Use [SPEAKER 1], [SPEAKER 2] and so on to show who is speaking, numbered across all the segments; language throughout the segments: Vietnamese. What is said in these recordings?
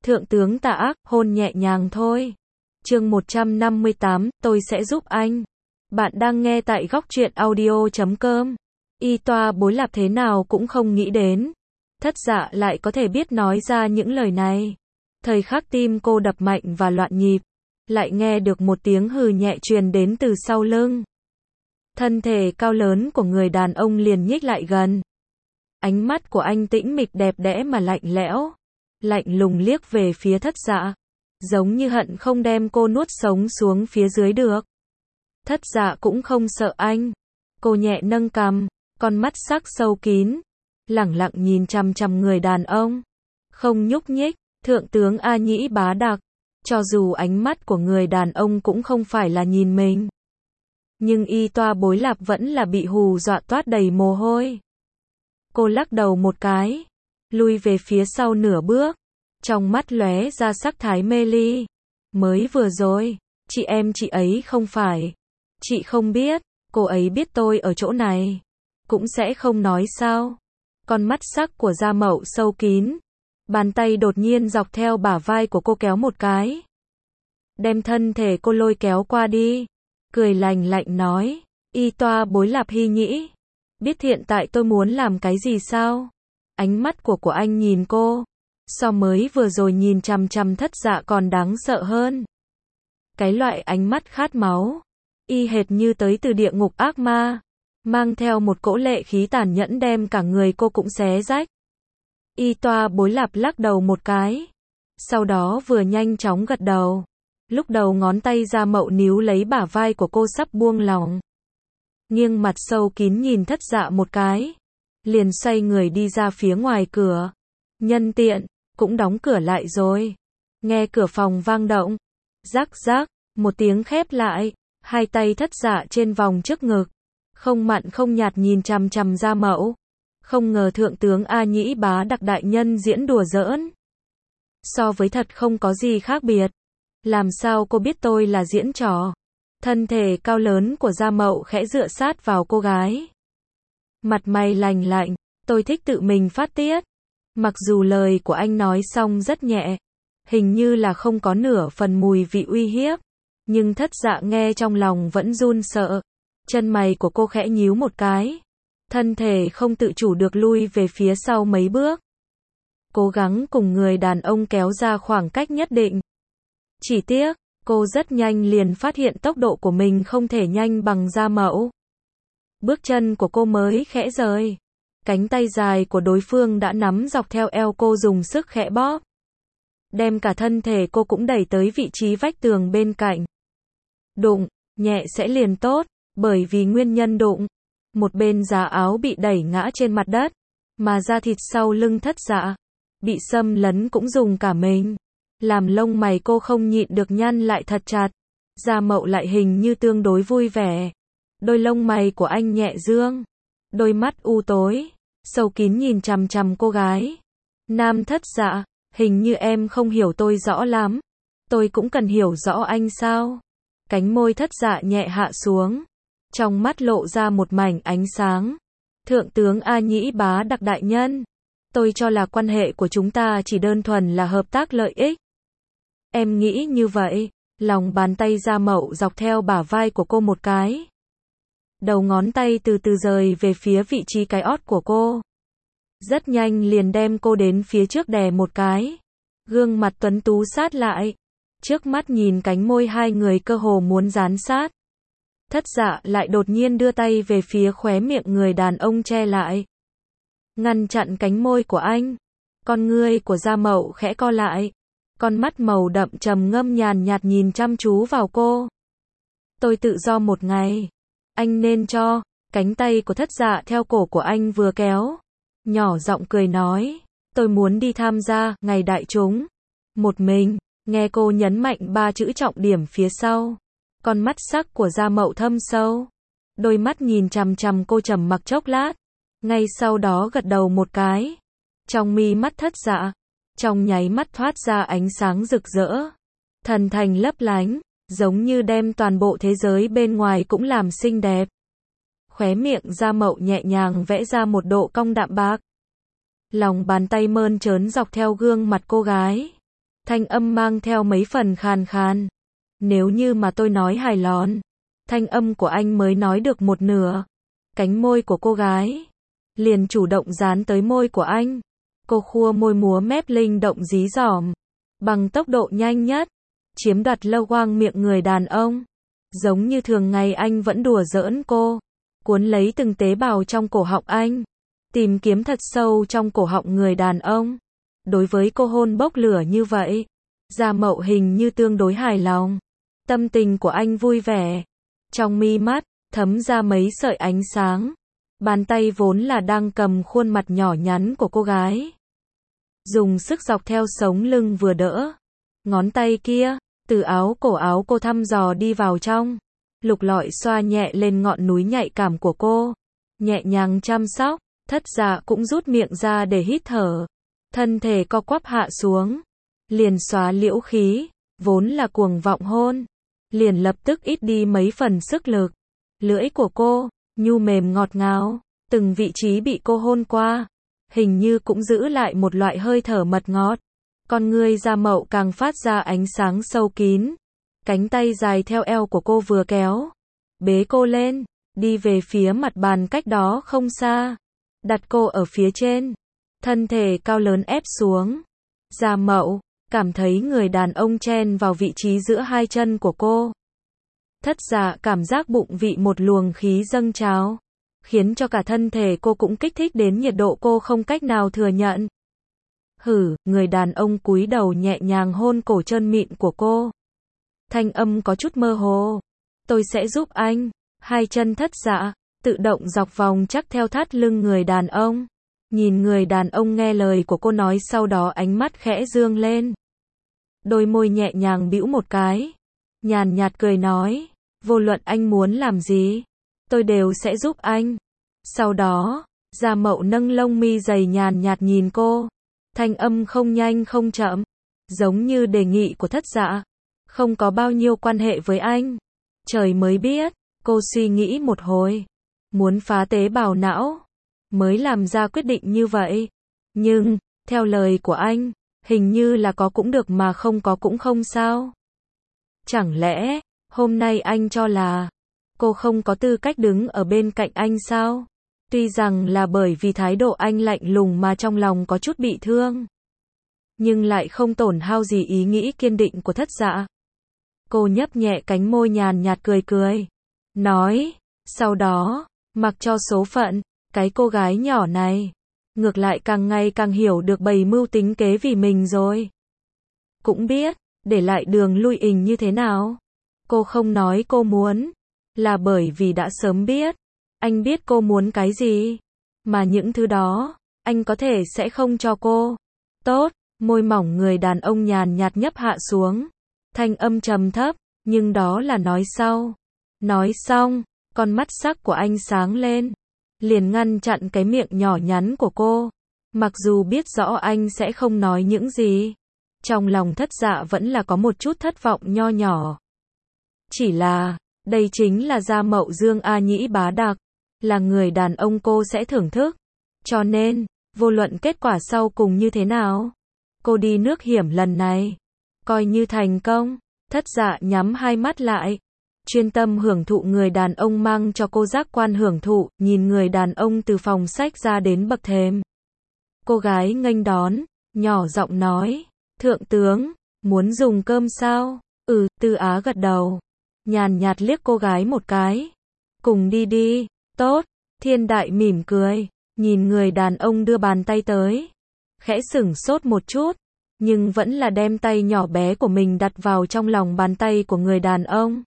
[SPEAKER 1] Thượng tướng tà ác, hôn nhẹ nhàng thôi. Chương 158, tôi sẽ giúp anh. Bạn đang nghe tại góc truyện audio.com. Y toa bối lạp thế nào cũng không nghĩ đến. Thất dạ lại có thể biết nói ra những lời này. Thời khắc tim cô đập mạnh và loạn nhịp. Lại nghe được một tiếng hừ nhẹ truyền đến từ sau lưng. Thân thể cao lớn của người đàn ông liền nhích lại gần. Ánh mắt của anh tĩnh mịch đẹp đẽ mà lạnh lẽo. Lạnh lùng liếc về phía thất dạ. Giống như hận không đem cô nuốt sống xuống phía dưới được. Thất dạ cũng không sợ anh. Cô nhẹ nâng cằm, con mắt sắc sâu kín. Lẳng lặng nhìn chằm chằm người đàn ông. Không nhúc nhích, thượng tướng A Nhĩ bá đặc. Cho dù ánh mắt của người đàn ông cũng không phải là nhìn mình. Nhưng y toa bối lạp vẫn là bị hù dọa toát đầy mồ hôi. Cô lắc đầu một cái. Lui về phía sau nửa bước. Trong mắt lóe ra sắc thái mê ly. Mới vừa rồi, chị em chị ấy không phải. Chị không biết, cô ấy biết tôi ở chỗ này. Cũng sẽ không nói sao. Con mắt sắc của Gia Mậu sâu kín. Bàn tay đột nhiên dọc theo bả vai của cô kéo một cái. Đem thân thể cô lôi kéo qua đi. Cười lành lạnh nói. Y toa bối lạp hy nhĩ. Biết hiện tại tôi muốn làm cái gì sao? Ánh mắt của anh nhìn cô. So mới vừa rồi nhìn chằm chằm thất dạ còn đáng sợ hơn. Cái loại ánh mắt khát máu. Y hệt như tới từ địa ngục ác ma. Mang theo một cỗ lệ khí tàn nhẫn đem cả người cô cũng xé rách. Y toa bối lạp lắc đầu một cái. Sau đó vừa nhanh chóng gật đầu. Lúc đầu ngón tay Gia Mậu níu lấy bả vai của cô sắp buông lỏng. Nghiêng mặt sâu kín nhìn thất dạ một cái. Liền xoay người đi ra phía ngoài cửa. Nhân tiện, cũng đóng cửa lại rồi. Nghe cửa phòng vang động. Rắc rắc, một tiếng khép lại. Hai tay thất dạ trên vòng trước ngực. Không mặn không nhạt nhìn chằm chằm Gia Mậu. Không ngờ thượng tướng A Nhĩ bá đặc đại nhân diễn đùa giỡn. So với thật không có gì khác biệt. Làm sao cô biết tôi là diễn trò? Thân thể cao lớn của Gia Mậu khẽ dựa sát vào cô gái. Mặt mày lành lạnh, tôi thích tự mình phát tiết. Mặc dù lời của anh nói xong rất nhẹ, hình như là không có nửa phần mùi vị uy hiếp, nhưng thất dạ nghe trong lòng vẫn run sợ. Chân mày của cô khẽ nhíu một cái. Thân thể không tự chủ được lui về phía sau mấy bước. Cố gắng cùng người đàn ông kéo ra khoảng cách nhất định. Chỉ tiếc, cô rất nhanh liền phát hiện tốc độ của mình không thể nhanh bằng Gia Mậu. Bước chân của cô mới khẽ rời. Cánh tay dài của đối phương đã nắm dọc theo eo cô dùng sức khẽ bóp. Đem cả thân thể cô cũng đẩy tới vị trí vách tường bên cạnh. Đụng, nhẹ sẽ liền tốt, bởi vì nguyên nhân đụng. Một bên giá áo bị đẩy ngã trên mặt đất, mà da thịt sau lưng thất dạ. Bị xâm lấn cũng dùng cả mình. Làm lông mày cô không nhịn được nhăn lại thật chặt. Gia Mậu lại hình như tương đối vui vẻ. Đôi lông mày của anh nhẹ dương. Đôi mắt u tối, sâu kín nhìn chằm chằm cô gái. Nam thất dạ, hình như em không hiểu tôi rõ lắm. Tôi cũng cần hiểu rõ anh sao? Cánh môi thất dạ nhẹ hạ xuống. Trong mắt lộ ra một mảnh ánh sáng. Thượng tướng A Nhĩ bá đặc đại nhân. Tôi cho là quan hệ của chúng ta chỉ đơn thuần là hợp tác lợi ích. Em nghĩ như vậy. Lòng bàn tay Gia Mậu dọc theo bả vai của cô một cái. Đầu ngón tay từ từ rời về phía vị trí cái ót của cô. Rất nhanh liền đem cô đến phía trước đè một cái. Gương mặt tuấn tú sát lại. Trước mắt nhìn cánh môi hai người cơ hồ muốn dán sát. Thất dạ lại đột nhiên đưa tay về phía khóe miệng người đàn ông che lại. Ngăn chặn cánh môi của anh. Con ngươi của Gia Mậu khẽ co lại. Con mắt màu đậm trầm ngâm nhàn nhạt nhìn chăm chú vào cô. Tôi tự do một ngày. Anh nên cho. Cánh tay của thất dạ theo cổ của anh vừa kéo. Nhỏ giọng cười nói. Tôi muốn đi tham gia ngày đại chúng. Một mình. Nghe cô nhấn mạnh ba chữ trọng điểm phía sau. Con mắt sắc của Gia Mậu thâm sâu. Đôi mắt nhìn chằm chằm cô trầm mặc chốc lát. Ngay sau đó gật đầu một cái. Trong mi mắt thất dạ. Trong nháy mắt thoát ra ánh sáng rực rỡ. Thần thành lấp lánh. Giống như đem toàn bộ thế giới bên ngoài cũng làm xinh đẹp. Khóe miệng Gia Mậu nhẹ nhàng vẽ ra một độ cong đạm bạc. Lòng bàn tay mơn trớn dọc theo gương mặt cô gái. Thanh âm mang theo mấy phần khàn khàn. Nếu như mà tôi nói hài lon. Thanh âm của anh mới nói được một nửa. Cánh môi của cô gái liền chủ động dán tới môi của anh. Cô khua môi múa mép linh động dí dỏm, bằng tốc độ nhanh nhất, chiếm đoạt lâu quang miệng người đàn ông. Giống như thường ngày anh vẫn đùa giỡn cô, cuốn lấy từng tế bào trong cổ họng anh, tìm kiếm thật sâu trong cổ họng người đàn ông. Đối với cô hôn bốc lửa như vậy, Gia Mậu hình như tương đối hài lòng. Tâm tình của anh vui vẻ. Trong mi mắt thấm ra mấy sợi ánh sáng. Bàn tay vốn là đang cầm khuôn mặt nhỏ nhắn của cô gái, dùng sức dọc theo sống lưng vừa đỡ. Ngón tay kia từ cổ áo cô thăm dò đi vào trong, lục lọi xoa nhẹ lên ngọn núi nhạy cảm của cô, nhẹ nhàng chăm sóc. Thất Dạ cũng rút miệng ra để hít thở, thân thể co quắp hạ xuống, liền xóa liễu khí, vốn là cuồng vọng hôn, liền lập tức ít đi mấy phần sức lực. Lưỡi của cô nhu mềm ngọt ngào, từng vị trí bị cô hôn qua, hình như cũng giữ lại một loại hơi thở mật ngọt. Con ngươi Gia Mậu càng phát ra ánh sáng sâu kín. Cánh tay dài theo eo của cô vừa kéo, bế cô lên, đi về phía mặt bàn cách đó không xa, đặt cô ở phía trên, thân thể cao lớn ép xuống. Gia Mậu cảm thấy người đàn ông chen vào vị trí giữa hai chân của cô. Thất Dạ cảm giác bụng vị một luồng khí dâng trào, khiến cho cả thân thể cô cũng kích thích đến nhiệt độ cô không cách nào thừa nhận. Người đàn ông cúi đầu nhẹ nhàng hôn cổ trơn mịn của cô. Thanh âm có chút mơ hồ. Tôi sẽ giúp anh. Hai chân Thất Dạ tự động dọc vòng chắc theo thắt lưng người đàn ông. Nhìn người đàn ông nghe lời của cô nói, sau đó ánh mắt khẽ dương lên. Đôi môi nhẹ nhàng bĩu một cái, nhàn nhạt cười nói, vô luận anh muốn làm gì, tôi đều sẽ giúp anh. Sau đó, Gia Mậu nâng lông mi dày nhàn nhạt nhìn cô, thanh âm không nhanh không chậm, giống như đề nghị của Thất Dạ, không có bao nhiêu quan hệ với anh. Trời mới biết, cô suy nghĩ một hồi, muốn phá tế bào não, mới làm ra quyết định như vậy. Nhưng, theo lời của anh, hình như là có cũng được mà không có cũng không sao. Chẳng lẽ, hôm nay anh cho là cô không có tư cách đứng ở bên cạnh anh sao? Tuy rằng là bởi vì thái độ anh lạnh lùng mà trong lòng có chút bị thương, nhưng lại không tổn hao gì ý nghĩ kiên định của Thất Dạ. Cô nhấp nhẹ cánh môi nhàn nhạt cười cười, nói, sau đó, mặc cho số phận, cái cô gái nhỏ này, ngược lại càng ngày càng hiểu được bày mưu tính kế vì mình rồi. Cũng biết, để lại đường lui ình như thế nào. Cô không nói cô muốn, là bởi vì đã sớm biết. Anh biết cô muốn cái gì, mà những thứ đó, anh có thể sẽ không cho cô. Tốt, môi mỏng người đàn ông nhàn nhạt nhấp hạ xuống. Thanh âm trầm thấp, nhưng đó là nói sau. Nói xong, con mắt sắc của anh sáng lên, liền ngăn chặn cái miệng nhỏ nhắn của cô. Mặc dù biết rõ anh sẽ không nói những gì, trong lòng Thất Dạ vẫn là có một chút thất vọng nho nhỏ. Chỉ là, đây chính là Gia Mậu Dương A Nhĩ Bá Đặc, là người đàn ông cô sẽ thưởng thức. Cho nên, vô luận kết quả sau cùng như thế nào, cô đi nước hiểm lần này, coi như thành công. Thất Dạ nhắm hai mắt lại, chuyên tâm hưởng thụ người đàn ông mang cho cô giác quan hưởng thụ, nhìn người đàn ông từ phòng sách ra đến bậc thềm. Cô gái nghênh đón, nhỏ giọng nói, thượng tướng, muốn dùng cơm sao? Tư Á gật đầu, nhàn nhạt liếc cô gái một cái. Cùng đi đi, tốt. Thiên Đại mỉm cười, nhìn người đàn ông đưa bàn tay tới. Khẽ sửng sốt một chút, nhưng vẫn là đem tay nhỏ bé của mình đặt vào trong lòng bàn tay của người đàn ông.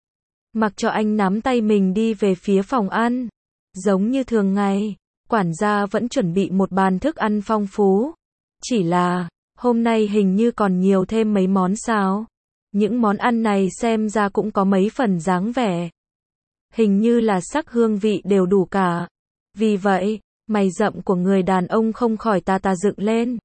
[SPEAKER 1] Mặc cho anh nắm tay mình đi về phía phòng ăn. Giống như thường ngày, quản gia vẫn chuẩn bị một bàn thức ăn phong phú. Chỉ là, hôm nay hình như còn nhiều thêm mấy món sao. Những món ăn này xem ra cũng có mấy phần dáng vẻ. Hình như là sắc hương vị đều đủ cả. Vì vậy, mày rậm của người đàn ông không khỏi tà tà dựng lên.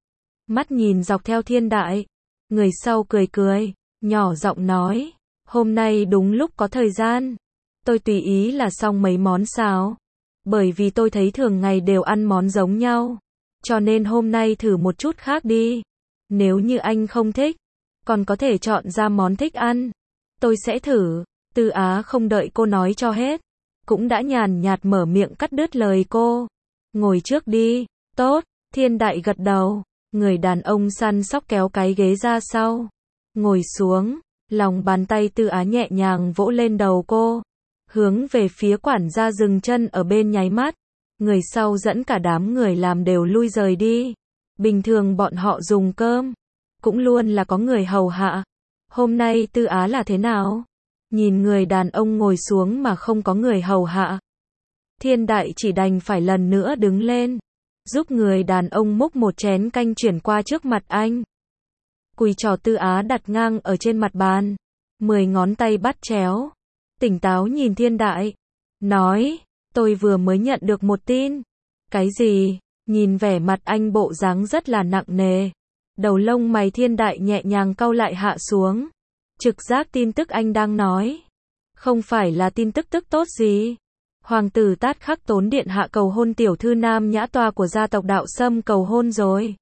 [SPEAKER 1] Mắt nhìn dọc theo Thiên Đại. Người sau cười cười, nhỏ giọng nói, hôm nay đúng lúc có thời gian. Tôi tùy ý là xong mấy món sao. Bởi vì tôi thấy thường ngày đều ăn món giống nhau. Cho nên hôm nay thử một chút khác đi. Nếu như anh không thích, còn có thể chọn ra món thích ăn. Tôi sẽ thử. Tư Á không đợi cô nói cho hết, cũng đã nhàn nhạt mở miệng cắt đứt lời cô. Ngồi trước đi. Tốt. Thiên Đại gật đầu. Người đàn ông săn sóc kéo cái ghế ra sau. Ngồi xuống. Lòng bàn tay Tư Á nhẹ nhàng vỗ lên đầu cô. Hướng về phía quản gia dừng chân ở bên nháy mắt. Người sau dẫn cả đám người làm đều lui rời đi. Bình thường bọn họ dùng cơm, cũng luôn là có người hầu hạ. Hôm nay Tư Á là thế nào? Nhìn người đàn ông ngồi xuống mà không có người hầu hạ. Thiên Đại chỉ đành phải lần nữa đứng lên, giúp người đàn ông múc một chén canh chuyển qua trước mặt anh. Cùi trò Tư Á đặt ngang ở trên mặt bàn, 10 ngón tay bắt chéo. Tỉnh táo nhìn Thiên Đại, nói, tôi vừa mới nhận được một tin. Cái gì? Nhìn vẻ mặt anh bộ dáng rất là nặng nề. Đầu lông mày Thiên Đại nhẹ nhàng cau lại hạ xuống. Trực giác tin tức anh đang nói. Không phải là tin tức tốt gì. Hoàng tử Tát Khắc Tốn điện hạ cầu hôn tiểu thư Nam Nhã Tòa của gia tộc Đạo Sâm cầu hôn rồi.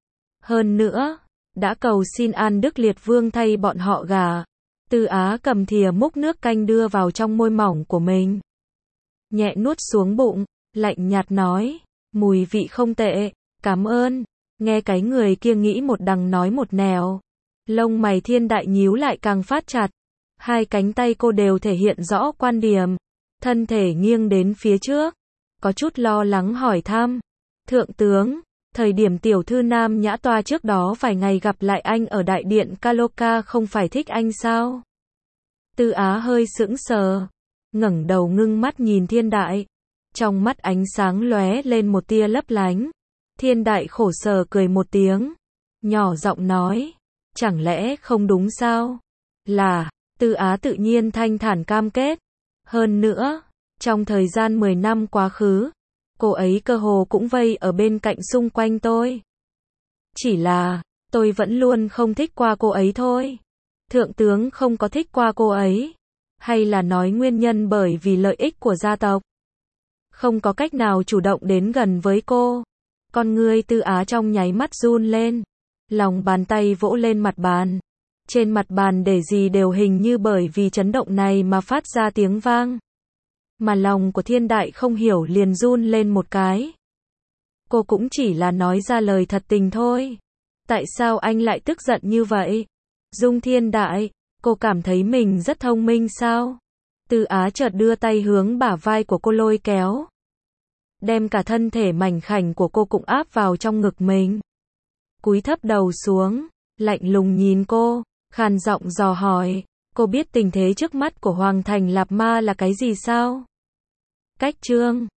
[SPEAKER 1] Hơn nữa, đã cầu xin An Đức Liệt Vương thay bọn họ gả. Tư Á cầm thìa múc nước canh đưa vào trong môi mỏng của mình. Nhẹ nuốt xuống bụng, lạnh nhạt nói, mùi vị không tệ, cảm ơn. Nghe cái người kia nghĩ một đằng nói một nẻo. Lông mày Thiên Đại nhíu lại càng phát chặt. Hai cánh tay cô đều thể hiện rõ quan điểm. Thân thể nghiêng đến phía trước. Có chút lo lắng hỏi thăm. Thượng tướng, thời điểm tiểu thư Nam Nhã Tòa trước đó vài ngày gặp lại anh ở đại điện Kaloka không phải thích anh sao? Tư Á hơi sững sờ. Ngẩng đầu ngưng mắt nhìn Thiên Đại. Trong mắt ánh sáng lóe lên một tia lấp lánh. Thiên Đại khổ sở cười một tiếng. Nhỏ giọng nói. Chẳng lẽ không đúng sao? Là, Tư Á tự nhiên thanh thản cam kết. Hơn nữa, trong thời gian 10 năm quá khứ, cô ấy cơ hồ cũng vây ở bên cạnh xung quanh tôi. Chỉ là, tôi vẫn luôn không thích qua cô ấy thôi. Thượng tướng không có thích qua cô ấy. Hay là nói nguyên nhân bởi vì lợi ích của gia tộc. Không có cách nào chủ động đến gần với cô. Con ngươi Tư Á trong nháy mắt run lên. Lòng bàn tay vỗ lên mặt bàn. Trên mặt bàn để gì đều hình như bởi vì chấn động này mà phát ra tiếng vang. Mà lòng của Thiên Đại không hiểu liền run lên một cái. Cô cũng chỉ là nói ra lời thật tình thôi. Tại sao anh lại tức giận như vậy? Dung Thiên Đại, cô cảm thấy mình rất thông minh sao? Tư Á chợt đưa tay hướng bả vai của cô lôi kéo. Đem cả thân thể mảnh khảnh của cô cũng áp vào trong ngực mình. Cúi thấp đầu xuống, lạnh lùng nhìn cô, khàn giọng dò hỏi, cô biết tình thế trước mắt của Hoàng Thành Lạp Ma là cái gì sao? Cách chương